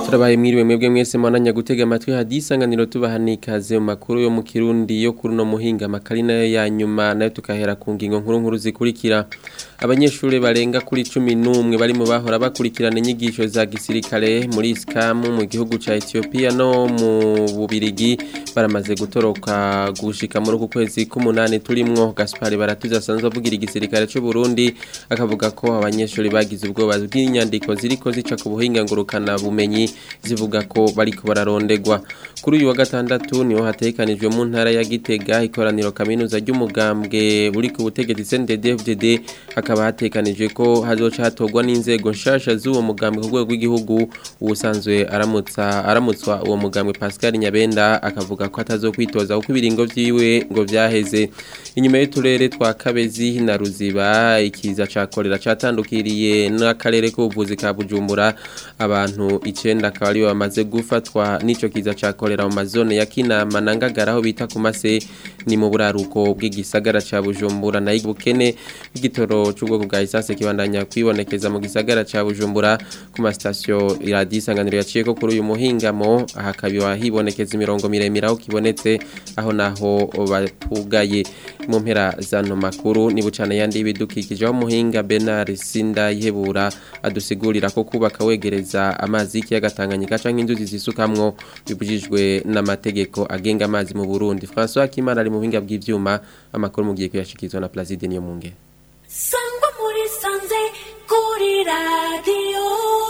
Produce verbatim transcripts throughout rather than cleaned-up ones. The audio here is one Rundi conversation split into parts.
Turabaye mwiriwe mwebwe mwese mwananya gutega amatwi hadisanganiro tubahanikaze mu makuru yo mu Kirundi yo kuri no muhinga makari nayo ya nyuma nayo tukahera ku ngingo nkuru nkuru zikurikira. Abanyeshuri barenga kuri cumi n'umwe bari mu bahora bakurikirana inyigisho za gisirikare muri Iskamu mu gihugu ca Ethiopia no mu Bubirigi baramaze gutoroka gushika muri uku kwezi k'umunani turimwo. Gaspard Baratuza asanzwe avugira igisirikare cy'u Burundi akavuga ko abanyeshuri bagize ubwoba bw'inyandiko ziriko zica ku buhinga ngurukana bumenyi zivuga ko bariko bararondegwa. Kuri uyu wa gatandatu niho hatekanijwe mu ntara ya Gitega ikoraniro kaminuza ry'umugambwe uri ku butegetsi C N D D F D D hakaba hatekanijwe ko hazoca hatogwa n'inzego nshasha z'uwo mugambwe ku rwego rw'igihugu. Ubusanzwe aramutsa aramutswa uwo mugambwe Pascal Nyabenda akavuga ko atazokwitoza kuko ibiringo vyiwe ngo vyaheze. Inyuma y'uturere twa Kabezi na Ruziba ikiza cakorera catandukiriye n'akarere k'ubuvuzi ka Bujumbura abantu icenda akaba ari bamaze gufatwa n'ico kiza cakorera mu mazone ya Kinama na Ngagara aho bita ku Mase ni mu buraruko bw'igisagara ca Bujumbura na Ibukene igitoro c'ubwoko bwa isase kibandanya kwibonekeza mu gisagara ca Bujumbura ku ma station iradisanganiro yaciye ko kuri uyu muhingamo ahakabiwa hibonekeza imirongo miremire aho kibonetse aho naho batugaye mu mpera zano makuru ni bucana yandi ibidukikije aho muhinga Bernard Sinda yihebura adusigurira ko kubaka wegereza amazi y'ikiyaga Tanganyika canke inzuzi zisukamwo bibujijwe n'amategeko agenga amazi mu Burundi. François Kimana ari mu buhinga bw'ivyuma amakuru mugiye kuyashikizwa na Placide Niyomunge. Sangwa muri sanze kuri radio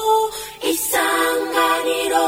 Isanganiro.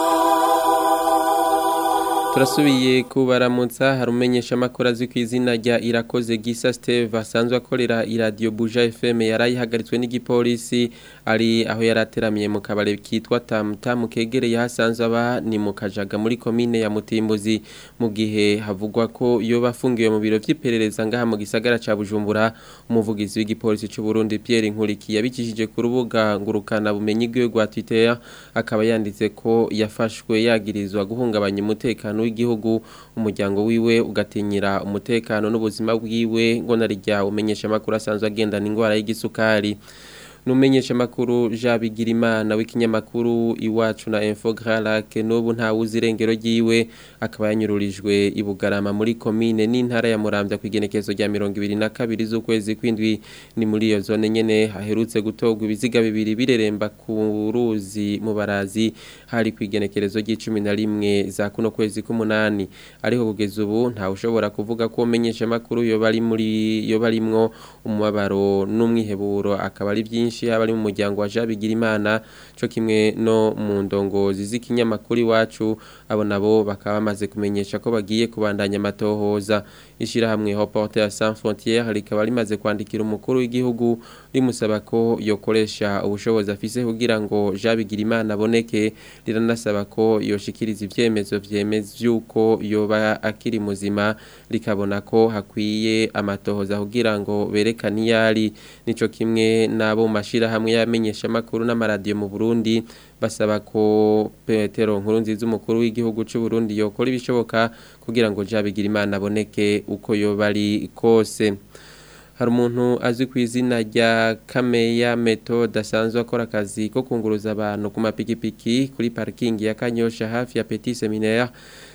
Turasubiye kubaramutsa harumenyesha makuru azwi ku izina rya Irakoze Gisa Steve asanzwe akorera iradio Buja F M yarayihagaritswe n'igipolisi ari aho yarateramiye mu kabare kitwa Tamtam kegereye hasanzwe aba ni mu Kajaga muri commune ya Mutimbuzi mu gihe havugwa ko yo bafungiwe mu biro vy'iperereza ngaha mu gisagara ca Bujumbura. Umuvugizi w'igipolisi c'u Burundi Pierre Nkuriki yabikishije ku rubuga ngurukana bumenyi gwe rwa Twitter akaba yanditse ko yafashwe yagirizwa guhungabanya umutekano w'igihugu umuryango wiwe ugatinyira umutekano n'ubuzima bwiwe ngo narijya umenyesha makuru asanzwe agendana ingwara y'igisukari. Numenyesha makuru Jabigira Imana w'ikinyamakuru Iwacu na Infogralake n'ubu nta uzirengero giwe akaba yanyururijwe ibugarama muri commune n'intara ya Muramvya kwigenekezo rya mirongo ibiri na kabiri z'ukwezi kwindwi ni muri iyo zone nyene haherutse gutogwa ibiziga bibiri bireremba ku ruzi mu Barazi hari kwigenekerezo ry'icumi na rimwe za kuno kwezi k'umunani. Ariho kugeza ubu nta ushobora kuvuga ko umenyesha makuru yo bari muri yo barimwo umubabaro n'umwiheburo akaba ari byinshi abari mu muryango wa Jabigira Imana cyo kimwe no mu ndongozi z'ikinyamakuru Iwacu abo nabo bakaba bamaze kumenyesha ko bagiye kubandanya amatohoza. Ishira hamwe Reporters Sans Frontières rikaba rimaze kwandikira umukuru w'igihugu rimusaba ko yokoresha ubushobozi afise kugira ngo Jabigira Imana aboneke riranasaba ko yoshikiriza ivyemezo vyemeza yuko yoba akiri muzima likabona ko hakwiye amatohoza kugira ngo berekane yari nico kimwe nabo mashira hamwe yamenyesha makuru n'amaradiyo mu Burundi basaba ko Petero Nkurunziza umukuru w'igihugu cy'u Burundi yokora ibishoboka kugira ngo Jabigira Imana aboneke uko yo bari kose. Hari umuntu azwi ku izina rya Kameya Methode asanzwe akora akazi ko kunguruza abantu ku mapikipiki kuri parking ya Kanyosha hafi ya Petit Seminaire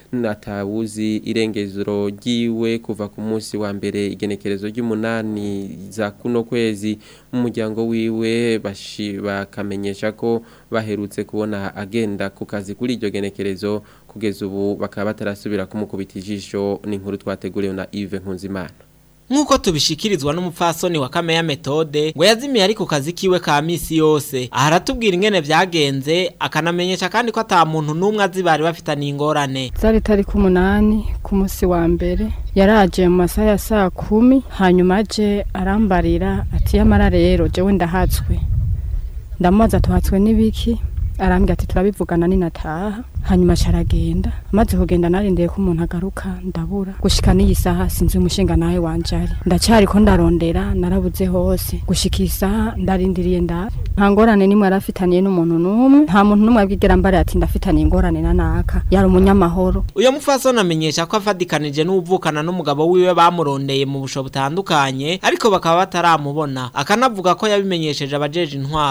natawuzi irengezero giwe kuva ku munsi wa mbere igenekerezo ry'umunani za kuno kwezi mu muryango wiwe bakamenyesha ko baherutse kubona agenda ku kazi kuri iryo genekerezo kugeza ubu bakaba batarasubira kumukubita ijisho. ni inkuru twateguriwe na Yves Nkunzimana. Nkuko tubishikirizwa n'umupfasoni wa Kameya Methode ngo yazimiye ari ku kazi kiwe ka misi yose aharatubwira ingene vyagenze akanamenyesha kandi ko ata muntu numwe azibari bafitanye ingorane. Zari tari ku munani ku munsi wa mbere yaraje mu masaha ya saa kumi hanyuma aje arambarira ati yamara rero jewe ndahatswe ndamubaza tuhatswe n'ibiki arambwira ati turabivugana ni nataha hanyuma caragenda amaze kugenda narindeye ko umuntu agaruka ndabura gushika n'iyi saha sinzi umushinga nawe wanjari ndacari ko ndarondera narabuze hose gushika isaha ndarindiriye nda nta ngorane nimwe arafitaniye n'umuntu numwe nta muntu numwe abwigera mbare ati ndafitaniye ingorane na naka yari umunyamahoro. Uyo mufasoni amenyesha ko afadikanije n'ubuvukana n'umugabo wiwe bamurondeye mu busho butandukanye ariko bakaba bataramubona akanavuga ko yabimenyesheje abajeje intwaro.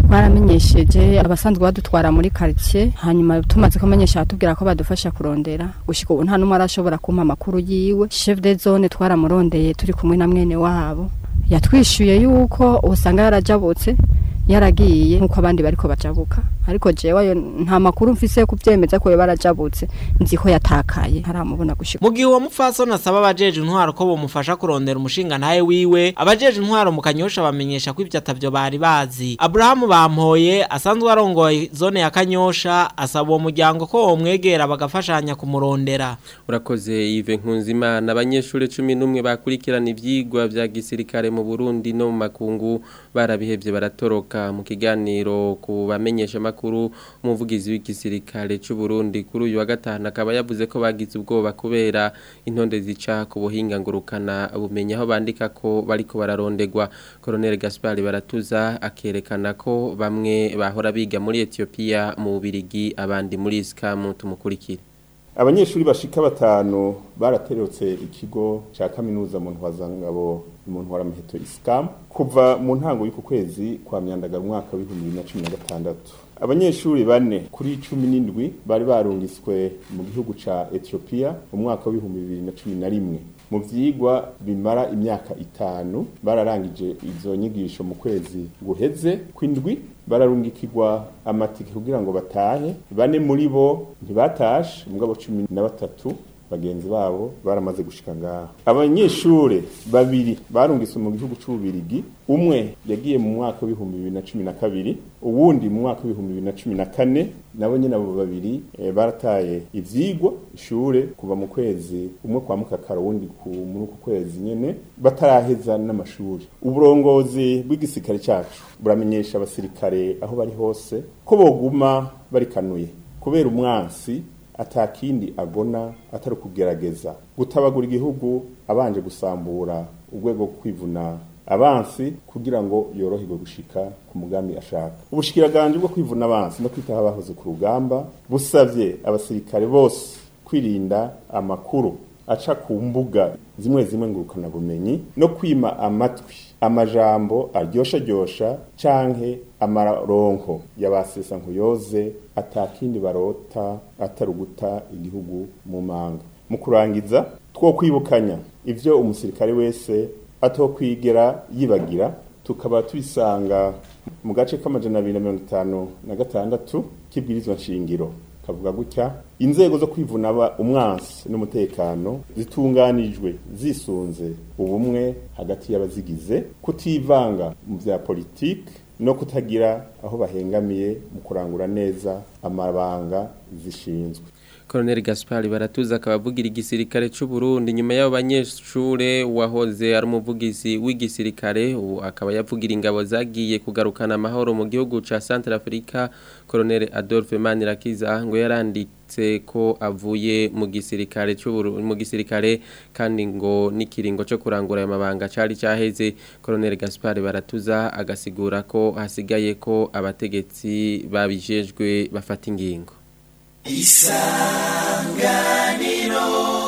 twaramenyesheje abasanzwe badutwara muri quartier hanyuma tumaze kumenyesha atubwira ko badufasha kurondera gushika ubu nta numwe arashobora kumpa amakuru yiwe chef de zone twaramurondeye turi kumwe na mwene wabo yatwishuye yuko usanga yarajabutse yaragiye nkuko abandi bariko bajabuka ariko jewe nta makuru mfise kuvyemeza ko barajabutse nzi ko yatakaye haramubona gushika mu gihe uwo mupfaso nasaba abajeje intwaro ko bomufasha kurondera umushinga ntaye wiwe abajeje intwaro mu Kanyosha bamenyesha ko ivyo atavyo bari bazi Abraham Bampoye asanzwe arongoye zone ya Kanyosha asaba uwo muryango ko bomwegera bagafashanya kumurondera. Urakoze Yves Nkunzimana. Abanyeshure cumi n'umwe bakurikirana ivyigwa vya gisirikare mu Burundi no mu makungu barabihevye baratoroka mu kiganiro ku bamenyesha makuru umuvugizi w'igisirikare cy'u Burundi kuri uyu wa gatanu akaba yavuze ko bagize ubwoba kubera intonde zica ku buhinga ngurukana bumenya aho bandika ko bariko bararondegwa. Colonel Gaspard Baratuza akerekana ko bamwe bahora biga muri Ethiopia mu Birigi abandi muri Iskamu tumukurikira. Abanyeshuri bashika batanu barateretse ikigo ca kaminuza mu ntwazangabo mu ntwara miheto Iskam kuva mu ntango y'uku kwezi kwa myandagara umwaka wa bibiri na cumi na gatandatu. Abanyeshuri bane kuri cumi n'indwi bari barungiswe mu gihugu ca Ethiopia mu mwaka wa bibiri na cumi na rimwe. Mu vyigwa bimara imyaka itanu bararangije izo nyigisho mu kwezi guheze kw'indwi bararungikirwa amatike kugira ngo batahe. Bane muri bo ntibatashe mugabo cumi na batatu bagenzi babo baramaze gushika ngaho. Abanyeshure babiri barungiswe mu gihugu c'Ubirigi, umwe yagiye mu mwaka wa bibiri na cumi na kabiri, uwundi mu mwaka wa bibiri na cumi na kane. Nabo nyine abo babiri e, barataye ivyigwa ishure kuva mu kwezi umwe kwa mukakara wundi ku muri uko kwezi nyene bataraheza n'amashuri. Uburongozi bw'igisirikare cyacu buramenyesha abasirikare aho bari hose ko boguma barikanuye kubera umwansi atakindi agona atari kugerageza gutabagura igihugu abanje gusambura urwego rwo kwivuna abansi kugira ngo yoroherwe gushika ku mugambi ashaka. Ubushikiraganje bwo kwivuna abansi no kwitaho abahoze ku rugamba busavye abasirikare bose kwirinda amakuru aca ku mbuga zimwe zimwe ngurukana bumenyi no kwima amatwi amajambo aryosha ryosha canke amaronko yabasesa nkuyoze atakindi barota ataruguta igihugu mu manga. Mu kurangiza two kwibukanya ivyo umusirikare wese atokwigera yibagira tukaba tubisanga mu gace k'amajana abiri na mirongo itanu na gatandatu kibwirizwa nshingiro kavuga gutya: inzego zo kwivuna umwansi n'umutekano zitunganijwe zisunze ubumwe hagati y'abazigize, kutivanga mu vya politike no kutagira aho bahengamiye mu kurangura neza amabanga zishinzwe. Colonel Gaspard Baratuza akabavugira igisirikare cy'u Burundi nyuma y'abo banyeshure wahoze ari umuvugizi w'igisirikare ubu akaba yavugira ingabo zagiye kugarukana amahoro mu gihugu ca Centrafrica. Colonel Adolphe Manirakiza ngo yaranditse ko avuye mu gisirikare cy'u Burundi mu gisirikare kandi ngo nikiringo cyo kurangura ayo mabanga cari cyaheze. Colonel Gaspard Baratuza agasigura ko hasigaye ko abategetsi babijejwe bafata ingingo. Isanganiro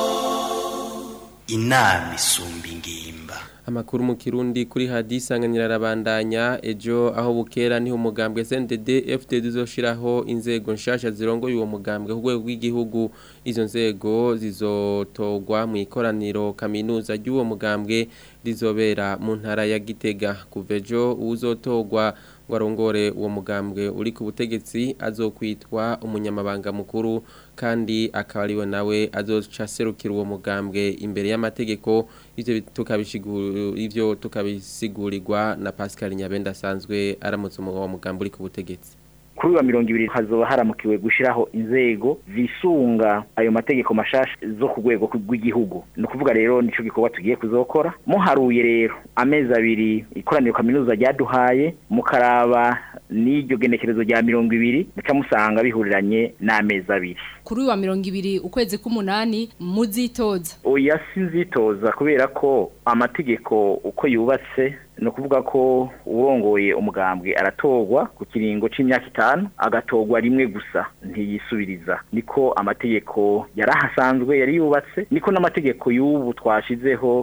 inama isumba ingimba. Amakuru mu Kirundi kuri hadi Isanganiro arabandanya. Ejo aho bukera ni umugambwe S N D D F D D uzoshiraho inzego nshasha zirongoye uwo mugambwe ku rwego rw'igihugu. Izo nzego zizotogwa mu ikoraniro kaminuza ry'uwo mugambwe rizobera mu ntara ya Gitega. Kuvejo uzotogwa warongore uwo mugambwe uri ku butegetsi azokwitwa umunyamabanga mukuru kandi akaba ariwe nawe azoca serukira uwo mugambwe imbere y'amategeko. Ivyo tukabishigura ivyo tukabisigurirwa na Pascal Nyabenda asanzwe aramutse uwo mugambwe uri ku butegetsi. Kuri wa mirongo ibiri hazoba haramukiwe gushiraho inzego zisunga ayo mategeko mashasha zo ku rwego rw'igihugu. No kuvuga rero nico gikorwa tugiye kuzokora. Muharuye rero amezi abiri ikoraniro kaminuza ryaduhaye mukaraba n'iryo genekerezo rya mirongo ibiri muca musanga bihuriranye n'amezi abiri. Kuri wa mirongo ibiri ukwezi k'umunani muzitoza. Oya sinzitoza kubera ko amategeko uko yubatse no kuvuga ko urongoye umugambwe aratogwa ku kiringo c'imyaka itanu agatogwa rimwe gusa ntiyisubiriza. Niko amategeko yarahasanzwe yari yubatse, niko n'amategeko y'ubu twashizeho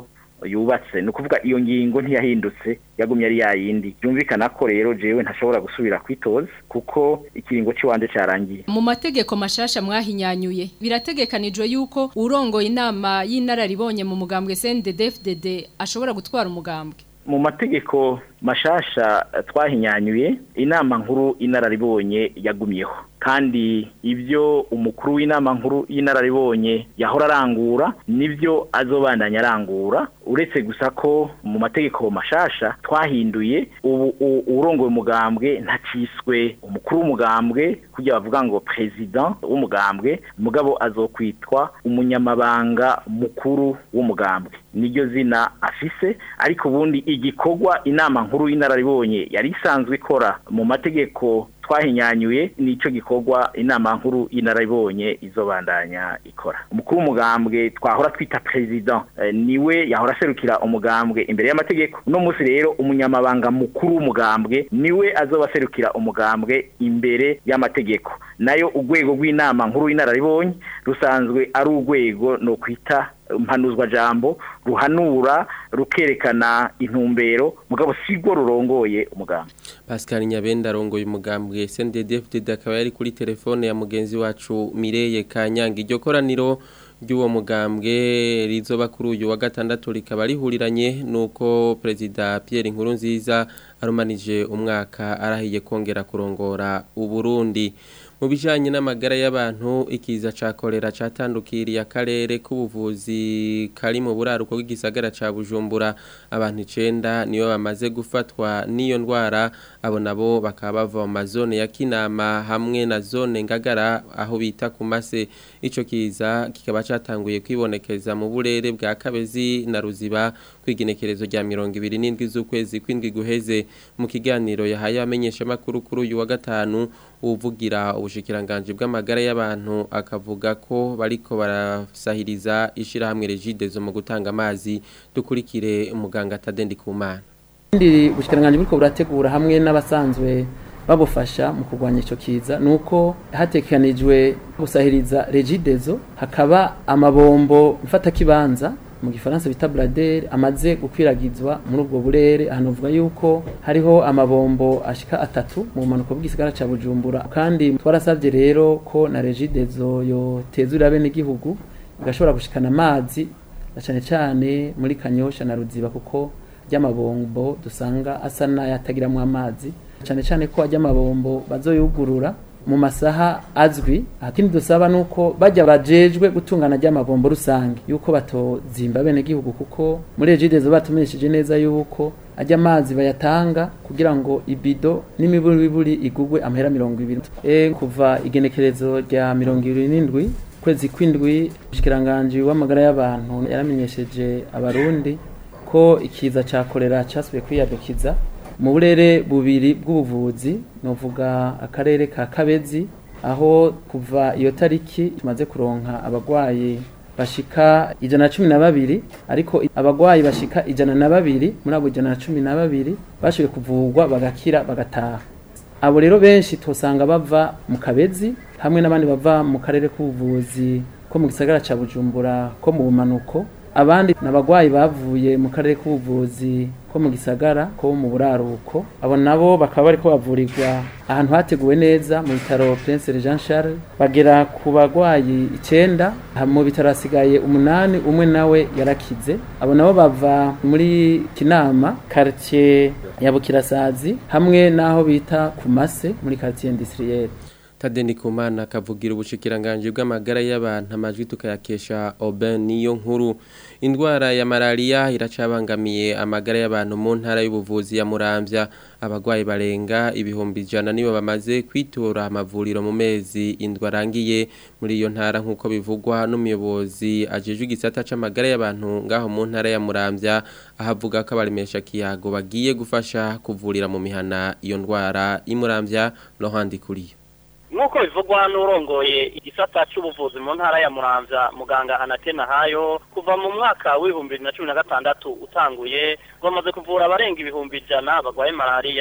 yubatse no kuvuga iyo ngingo ntiyahindutse yagumye ari yayindi byumvikana ko rero jewe ntashobora gusubira kwitoza kuko ikiringo cy'wanje cyarangiye mu mategeko mashasha mwahinyanyuye birategekanijwe yuko urongoye inama y'inararibonye mu mugambwe C N D D F D D ashobora gutwara umugambwe mu mategeko mashasha twahinyanyuye inama nkuru inararibonye yagumyeho kandi ibyo umukuru w'inama nkuru y'inararibonye yahora arangura nibyo azobandanya arangura uretse gusa ko mu mategeko mashasha twahinduye ubu urongoye umugambwe ntaciswe umukuru w'umugambwe kujya bavuga ngo president w'umugambwe mugabo azokwitwa umunyamabanga mukuru w'umugambwe niryo zina afise ariko ubundi igikorwa inama nkuru y'inararibonye yari isanzwe ikora mu mategeko twahinyanyuye nico gikorwa inama nkuru y'inararibonye izobandanya ikora umukuru w'umugambwe twahora twita president e, niwe yahora serukira umugambwe imbere y'amategeko no musi rero umunyamabanga mukuru w'umugambwe niwe azoba serukira umugambwe imbere y'amategeko nayo urwego rw'inama nkuru y'inararibonye rusanzwe ari urwego no kwita mpanuzwa jambo ruhanura rukerekana intumbero mugabo sigo rurongoye umugambwe Pascal Nyabenda rongoye umugambwe C N D D F D D akaba yari kuri telefone ya mugenzi wacu Mireye Kanyange iryo koraniro ry'uwo mugambwe rizoba kuri uyu wa gatandatu rikaba rihuriranye nuko President Pierre Nkurunziza arumanije umwaka arahiye kongera kurongora uburundi mu bijanye n'amagara y'abantu ikiza ca kolera catandukiriye akarere k'ubuvuzi kari mu buraruko bw'igisagara ca Bujumbura abantu icenda niyo bamaze gufatwa n'iyo ndwara abo nabo bakaba bava mu mazone ya Kinama hamwe na zone Ngagara aho bita ku Mase ico kiza kikaba catanguye kwibonekeza mu burere bwa Kabezi na Ruziba kwigenekerezo rya mirongo ibiri n'indwi z'ukwezi kw'indwi guheze mu kiganiro yahaye amenyesha makuru kuri uyu wa gatanu uvugira ubushikiranganje bw'amagara y'abantu akavuga ko bariko barasahiriza ishirahamwe Regidezo mu gutanga amazi dukurikire umuganga Tadendi Kumana ndi ubushikiranganje buriko burategura hamwe n'abasanzwe babufasha mu kurwanya ico kiza nuko hatekanijwe gusahiriza Regidezo hakaba amabombo mfata kibanza mu gifaransa bita Blader amaze gukwiragizwa muri ubwo burere hanovuga yuko hariho amabombo ashika atatu mu manuko bw'isigara ca Bujumbura kandi twarasavye rero ko na Regidezo yo tezura bene igihugu igashobora gushikana amazi cyane cyane muri Kanyosha na Ruziba kuko ry'amabombo dusanga asa n'ayatagiramwe amazi cyane cyane ko ajya amabombo bazoyugurura mu masaha azwi akindi dusaba nuko bajya bajejwe gutungana ry'amabombo rusange yuko batozimba bene gihugu kuko muri Regidezo batumenyesheje neza yuko ajya amazi bayatanga kugira ngo ibido n'imiburi biburi igugwe amahera mirongo ibiri e kuva igenekerezo rya mirongo ibiri n'indwi kwezi kw'indwi ubushikiranganje w'amagara y'abantu yaramenyesheje abarundi ko ikiza ca kolera cyasubiye kwiyadukiza mu burere bubiri bw'ubuvuzi novuga akarere ka Kabezi aho kuva iyo tariki tumaze kuronka abagwayi bashika ijana na cumi na babiri ariko abagwayi bashika ijana na babiri muri abo ijana na cumi na babiri bashoboye kuvurwa bagakira bagataha abo rero benshi tosanga bava mu Kabezi hamwe n'abandi bava mu karere k'ubuvuzi ko mu gisagara ca Bujumbura ko mu bumanuko abandi nabagwayi bavuye mu karere k'ubuvuzi ko mu gisagara ko mu buraruko abo nabo bakaba bariko bavurirwa ahantu hateguwe neza mu bitaro Prince Jean Charles bagera ku bagwayi icenda mu bitaro asigaye umunani umwe nawe yarakize abo nabo bava muri Kinama quartier ya Bukirasazi hamwe naho bita ku Mase muri quartier industriel Tadendi Kumana akavugira ubushikiranganje bw'amagara y'abantu amajwi tukayakesha Oben niyo nkuru indwara ya malaria iracabangamiye amagara y'abantu mu ntara y'ubuvuzi ya Muramvya abagwayi barenga ibihumbi ijana nibo bamaze kwitura amavuriro mu mezi indwarangiye muri iyo ntara nkuko bivugwa n'umuyobozi ajeje igisata c'amagara y'abantu ngaho mu ntara ya Muramvya ahavuga ko abaremesha kiyago bagiye gufasha kuvurira mu mihana iyo ndwara imuramvya Lohandi kuriyo Nuko bivugwa n'urongoye igisata cy'ubuvuzi mu ntara ya Muramvya muganga Anatena Hayo kuva mu mwaka w'ibihumbi bibiri na cumi na gatandatu utanguye bamaze kuvura abarenga ibihumbi ijana bagwaye malaria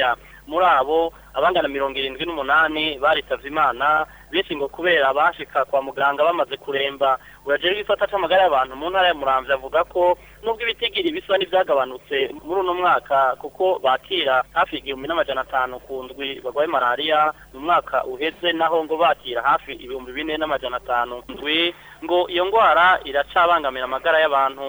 muri abo abangana mirongo irindwi n'umunani baritavye Imana benshi ngo kubera bashika kwa muganga bamaze kuremba. Uraje gifata c'amagara y'abantu mu ntara ya Muramvya avuga ko nubwo ibitigiri bisa n'ivyagabanutse muri uno mwaka kuko bakira hafi igihumbi n'amajana atanu ku ndwi bagwaye malaria mu mwaka uheze, naho ngo bakira hafi ibihumbi bine n'amajana atanu ndwi, ngo iyo ngwara iracabangamira amagara y'abantu.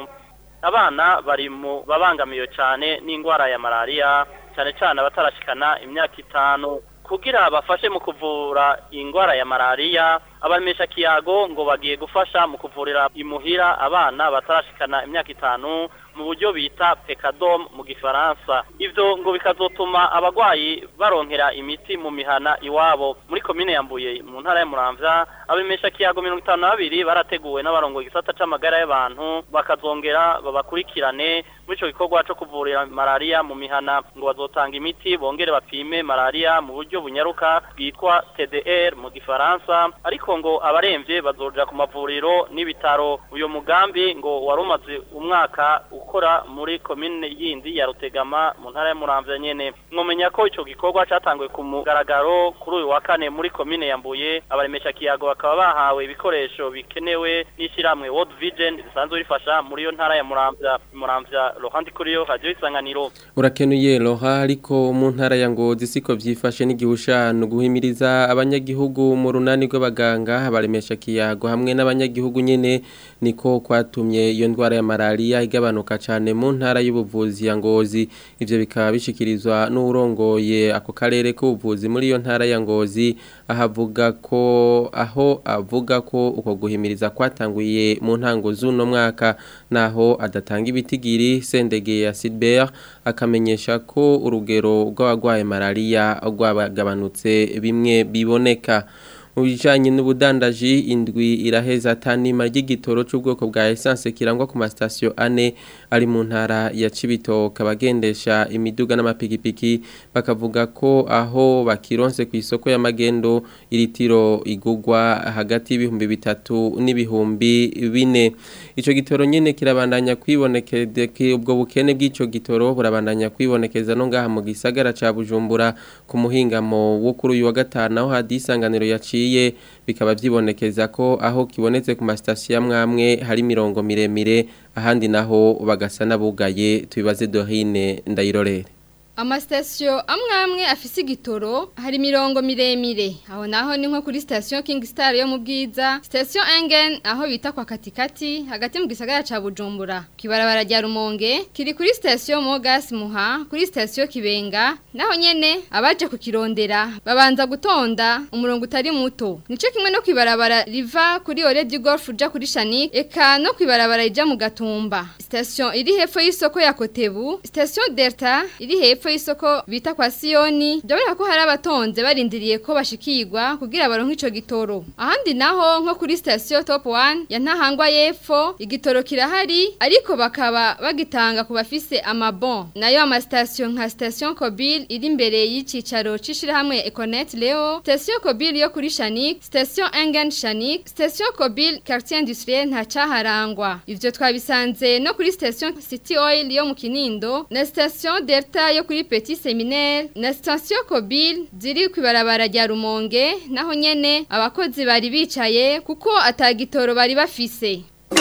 Abana bari mu babangamiye cyane n'ingwara ya malaria, cyane cyane abatarashikana imyaka itanu. Kugira bafashe mu kuvura ingwara ya malaria, abamesha kiyago ngo bagiye gufasha mu kuvurira imuhira abana batarashikana imyaka itanu mu buryo bita pekadom mu gifaransa. Ivyo ngo bikazotuma abagwayi baronkera imiti mu mihana iwabo. Muri komine yambuye mu ntara ya Muramvya, abamesha kiyago mirongo itanu na babiri barateguwe n'abarongo igisata c'amagara y'abantu bakazongera babakurikirane muri ico gikorwa cyo kuvurira malaria mu mihana. Ngo bazotanga imiti bongere bapime malaria mu buryo bunyaruka bwitwa T D R mu gifaransa, ariko ngo abaremvye bazoja ku mavuriro n'ibitaro. Uyo mugambi ngo warumaze umwaka ukora muri komine yindi ya Rutegama mu ntara ya Muramvya nyene. Mwomenya ko ico gikorwa catangwe ku mugaragaro kuri uyu wa kane muri komine yambuye. Abaremesha kiyago bakaba bahawe ibikoresho bikenewe n'ishiramwe World Vision risanzwe rifasha muri yo ntara ya Muramvya. Muramvya Rohandi kuri yo radio Isanganiro. Urakenuye Roha, ariko mu ntara ya Ngozi siko vyifashe n'igihushano guhimiriza abanyagihugu mu runani rw'abaganga abaremesha kiyago hamwe n'abanyagihugu nyene niko kwatumye iyo ndwara ya malaria igabanuka cyane mu ntara y'ubuvuzi ya Ngozi. Ivyo bikaba bishikirizwa n'urongoye ako karere k'ubuvuzi muri iyo ntara ya Ngozi, ahavuga ko aho avuga ko uko guhimiriza kwatanguye mu ntango z'uno mwaka, naho adatanga ibitigiri. Sendege ya Silbert akamenyesha ko urugero rw'abagwaye malaria rwabagabanutse bimwe biboneka. Mu bijanye n'ubudandaji, indwi iraheza tanima ry'igitoro c'ubwoko bwa essence kirangwa ku mastation ane ari mu ntara ya Cibitoke. Abagendesha imiduga n'amapikipiki bakavuga ko aho bakironse ku isoko ya magendo iritiro igugwa hagati y'ibihumbi bitatu n'ibihumbi bine. Ico gitoro nyene kirabandanya kwibonekeza, ubwo bukene bw'ico gitoro burabandanya kwibonekeza no ngaha mu gisagara ca Bujumbura ku muhingamo wo kuri uyu wa gatanu, aho hadisanganiro yaciye bikaba vyibonekeza ko aho kibonetse ku mastation amwamwe hari mirongo miremire, ahandi naho bagasa nabugaye. Tubibaze Dorine Ndayirorere. Amastation amwamwe afise igitoro hari mirongo miremire, aho naho ni nko kuri station King Star yo mu Bwiza, station Engen aho bita kwa katikati hagati mu gisagara ca Bujumbura, kibarabara rya Rumonge kiri kuri station Mogas Muha, kuri station Kibenga naho nyene abaje kukirondera babanza gutonda umurongo utari muto. Nico kimwe no kwibarabara riva kuri Oredi Golf uja kuri Shanik, eka no kwibarabara ija mu Gatumba. Station iri hepfo y'isoko ya Kotebu, station Delta iri hepfo y'isoko bita kwa Sioni. Ndabona ko hari abatonze barindiriye ko bashikirwa kugira baronke ico gitoro. Ahandi naho nko kuri station Top one ya Ntahangwa y'epfo igitoro kirahari, ariko bakaba bagitanga ku bafise amabon. Nayo ama station nka station Kobil iri imbere y'icicaro cishira hamwe Econet Leo, station Kobil yo kuri Shanik, station Engen Shanik, station Kobil quartier industriel nta caharangwa. Ivyo twabisanze no kuri station City Oil yo mu Kinindo na station Delta yo kuri Petit Seminaire na station Kobil ziri kwibarabara rya Rumonge. Naho nyene abakozi bari bicaye kuko atagitoro bari bafise.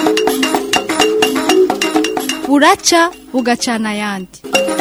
Buraca bugacana yandi.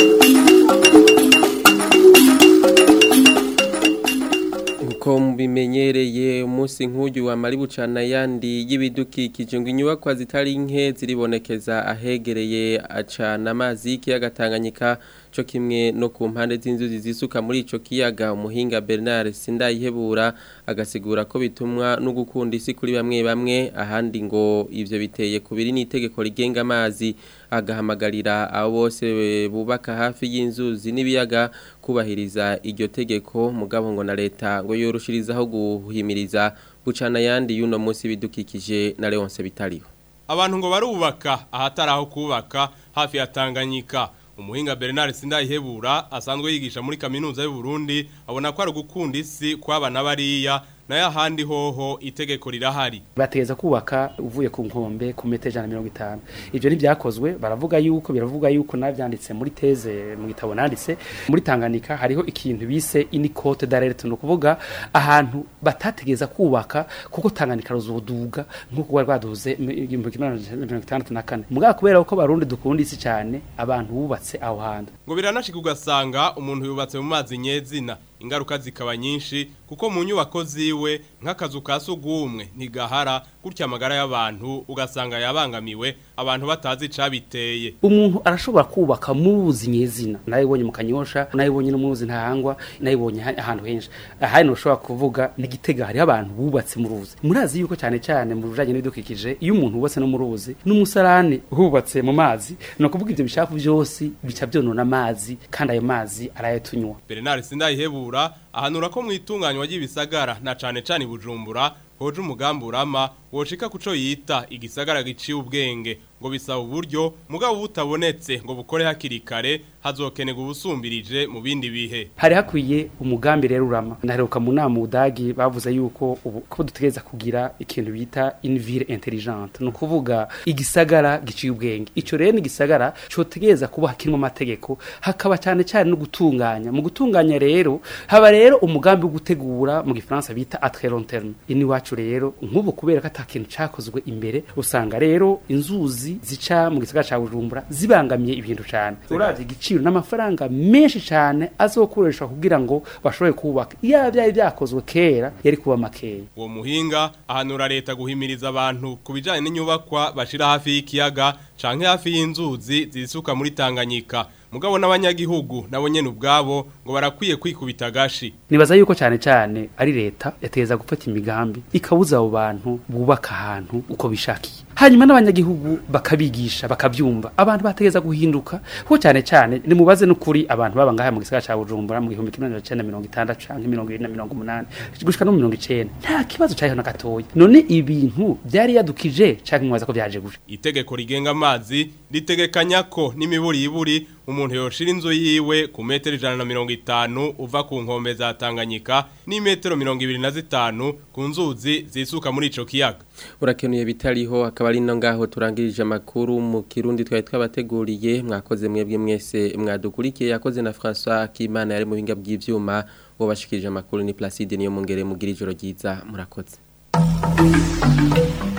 Uko mbimenyereye umunsi nk'uyu wa mari bucana yandi y'ibidukikije, ngo inyubakwa zitari nke ziribonekeza ahegereye acana amazi y'ikiyaga Tanganyika, cyo kimwe no ku mpande z'inzuzi zisuka muri ico kiyaga. Umuhinga Bernard Sindayihebura agasigura ko bitumwa no gukunda isi kuri bamwe bamwe, ahandi ngo ivyo biteye kubiri n'itegeko rigenga amazi. Agahamagarira abo bose bubaka hafi y'inzuzi n'ibiyaga kubahiriza iryo tegeko. Mugabo ngo na leta ngo yorushirizaho guhimiriza bucana yandi y'uno munsi bidukikije. Na Leonce Bitariho, abantu ngo barubaka ahataraho kubaka hafi ya Tanganyika. Umuhinga Bernard Sindayihebura asanzwe yigisha muri kaminuza y'u Burundi abona ko ari gukunda isi kw'abana bariya nayo ahandi hoho itegeko rirahari. Bategeza kubaka uvuye ku nkombe ku metero ijana na mirongo itanu. Ivyo ntibyakozwe, baravuga yuko biravuga yuko navyanditse muri teze mu gitabo nanditse muri Tanganyika hariho ikintu bise ini cote d'alerte, no kuvuga ahantu batategeza kubaka kuko Tanganyika ruzoduga nkuko bari baduze mu igihumbi kimwe n'amajana mirongo itandatu na kane. Mugabo kubera uko barundi dukunda isi cyane abantu bubatse aho hantu. Ngo biranashika ugasanga umuntu yubatse mu mazi nyezina, ingaruka zikaba nyinshi kuko mu nyubako ziwe nk'akazu ka sugumwe ntigahara gutya amagara y'abantu ugasanga yabangamiwe abantu batazi cabiteye. Umuntu arashobora kubaka mu ruzi nyezina, nayibonye mu Kanyosha, nayibonye no mu ruzi Ntahangwa, nayibonye ahantu henshi. Aha no ushobora kuvuga ni Gitega hari abantu bubatse mu ruzi. Murazi yuko cyane cyane mu rujanye n'ibidukikije iyo umuntu ubatse no mu ruzi n'umusarane hubatse mu mazi no kuvuga ivyo bishafu byose bica byonona amazi kandi ayo mazi arayetunywa. Bernard Sindayihebura ahanura ko mwitunganywa ry'ibisagara na cane cane Bujumbura hoje umugambi urama woshika kuco yita igisagara giciye ubwenge ngo bisaba uburyo mugabo butabonetse ngo bukore hakiri kare hazokenega ubusumbirije mu bindi bihe. Hari hakwiye umugambi rero urama. Naheruka mu nama udagi bavuze yuko ubu ko dutegeza kugira ikintu bita une ville intelligente, no kuvuga igisagara giciye ubwenge. Ico rero ni igisagara cyo tegeza kuba hakirimo amategeko, hakaba cyane cyane no gutunganya. Mu gutunganya rero haba rero umugambi wo gutegura mu gifaransa bita à très long terme. Ini wacu rero nk'ubu kubera ko atakintu cakozwe imbere usanga rero inzuzi zica mu gisagara ca Bujumbura zibangamiye ibintu cyane. Uravye igiciro n'amafaranga menshi cyane azokoreshwa kugira ngo bashobore kubaka. Iya byari byakozwe kera yari kuba makeye. Uwo muhinga ahanura leta guhimiriza abantu kubijanye n'inyubakwa bashira hafi y'ikiyaga canke hafi y'inzuzi zisuka muri Tanganyika. Mugabo n'abanyagihugu nabo nyene ubwabo ngo barakwiye kwikubita gashi. Nibaza yuko cyane cyane ari leta yateza gufata imigambi ikabuza abo bantu bubaka ahantu uko bishakiye. Hanyuma n'abanyagihugu bakabigisha bakabyumva. Abantu bategeza guhinduka ho cyane cyane ni mubaze n'ukuri abantu baba ngaha mu gisagara ca Bujumbura mu gihumbi kimwe n'amajana mirongo itandatu canke mirongo irindwi na mirongo umunani gushika no mirongo icenda. Nta kibazo cyaho na gatoya. None ibintu byari yadukije canke mwaza ko byaje gusha. Itegeko rigenga amazi ritegekanya ko n'imiburi iburi umuntu yoshira inzu yiwe ku metero ijana na mirongo itanu uva ku nkombe za Tanganyika ni metero mirongo ibiri na zitanu ku nzuzi zisuka muri ico kiyaga. Urakenuye bitariho akaba ari no ngaho turangirije amakuru mu Kirundi twari twabateguriye. Mwakoze mwebwe mwese mwadukurikiye, yakoze na François Kimana yari mu binga bw'ivyuma wo bashikirije amakuru ni Placide niyo mungere mugira ijoro ryiza murakoze.